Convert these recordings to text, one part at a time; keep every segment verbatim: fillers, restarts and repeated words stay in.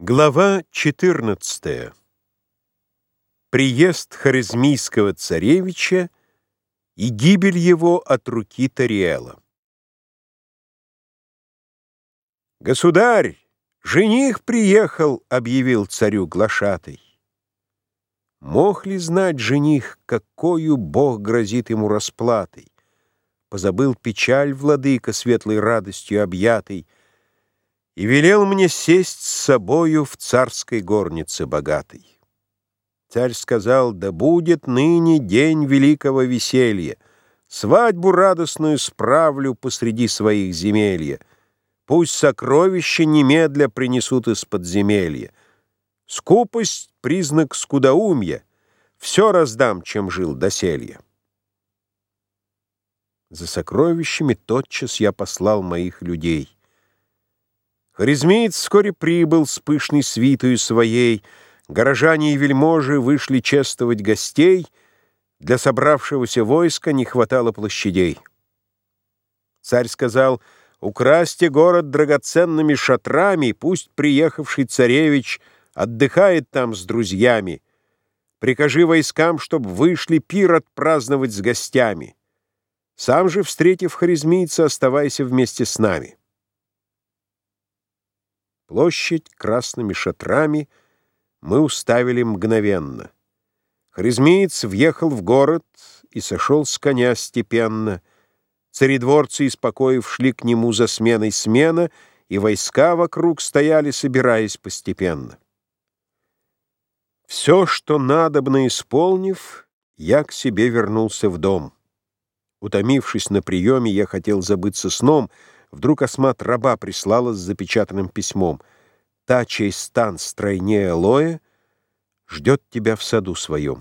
Глава четырнадцатая. Приезд хорезмийского царевича и гибель его от руки Тариэла. «Государь, жених приехал!» — объявил царю глашатай. Мог ли знать жених, какою Бог грозит ему расплатой? Позабыл печаль владыка, светлой радостью объятый, и велел мне сесть с собою в царской горнице богатой. Царь сказал: да будет ныне день великого веселья, свадьбу радостную справлю посреди своих земелья, пусть сокровища немедля принесут из подземелья. Скупость — признак скудоумья, все раздам, чем жил доселья. За сокровищами тотчас я послал моих людей. Хорезмиец вскоре прибыл с пышной свитою своей, горожане и вельможи вышли чествовать гостей, для собравшегося войска не хватало площадей. Царь сказал: украсьте город драгоценными шатрами, пусть приехавший царевич отдыхает там с друзьями. Прикажи войскам, чтоб вышли пир отпраздновать с гостями. Сам же, встретив хорезмийца, оставайся вместе с нами. Площадь красными шатрами мы уставили мгновенно. Хорезмиец въехал в город и сошел с коня степенно. Царедворцы из покоев шли к нему за сменой смена, и войска вокруг стояли, собираясь постепенно. Все, что надобно исполнив, я к себе вернулся в дом. Утомившись на приеме, я хотел забыться сном. Вдруг Асмат раба прислала с запечатанным письмом: «Та, чей стан стройнее алоэ, ждет тебя в саду своем».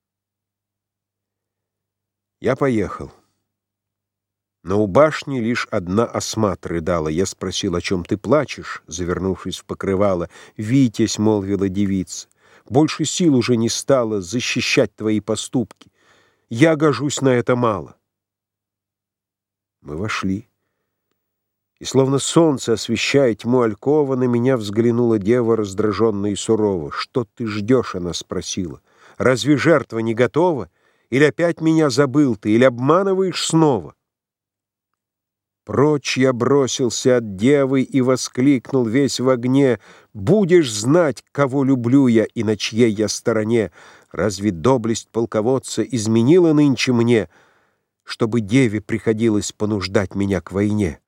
Я поехал. Но у башни лишь одна Асмат рыдала. Я спросил: о чем ты плачешь, завернувшись в покрывало. «Витязь», — молвила девица, — «больше сил уже не стало защищать твои поступки. Я гожусь на это мало». Мы вошли. И словно солнце, освещая тьму алькова, на меня взглянула дева раздраженно и сурово. «Что ты ждешь?» — она спросила. «Разве жертва не готова? Или опять меня забыл ты, или обманываешь снова?» Прочь я бросился от девы и воскликнул весь в огне: «Будешь знать, кого люблю я и на чьей я стороне! Разве доблесть полководца изменила нынче мне, чтобы деве приходилось понуждать меня к войне?»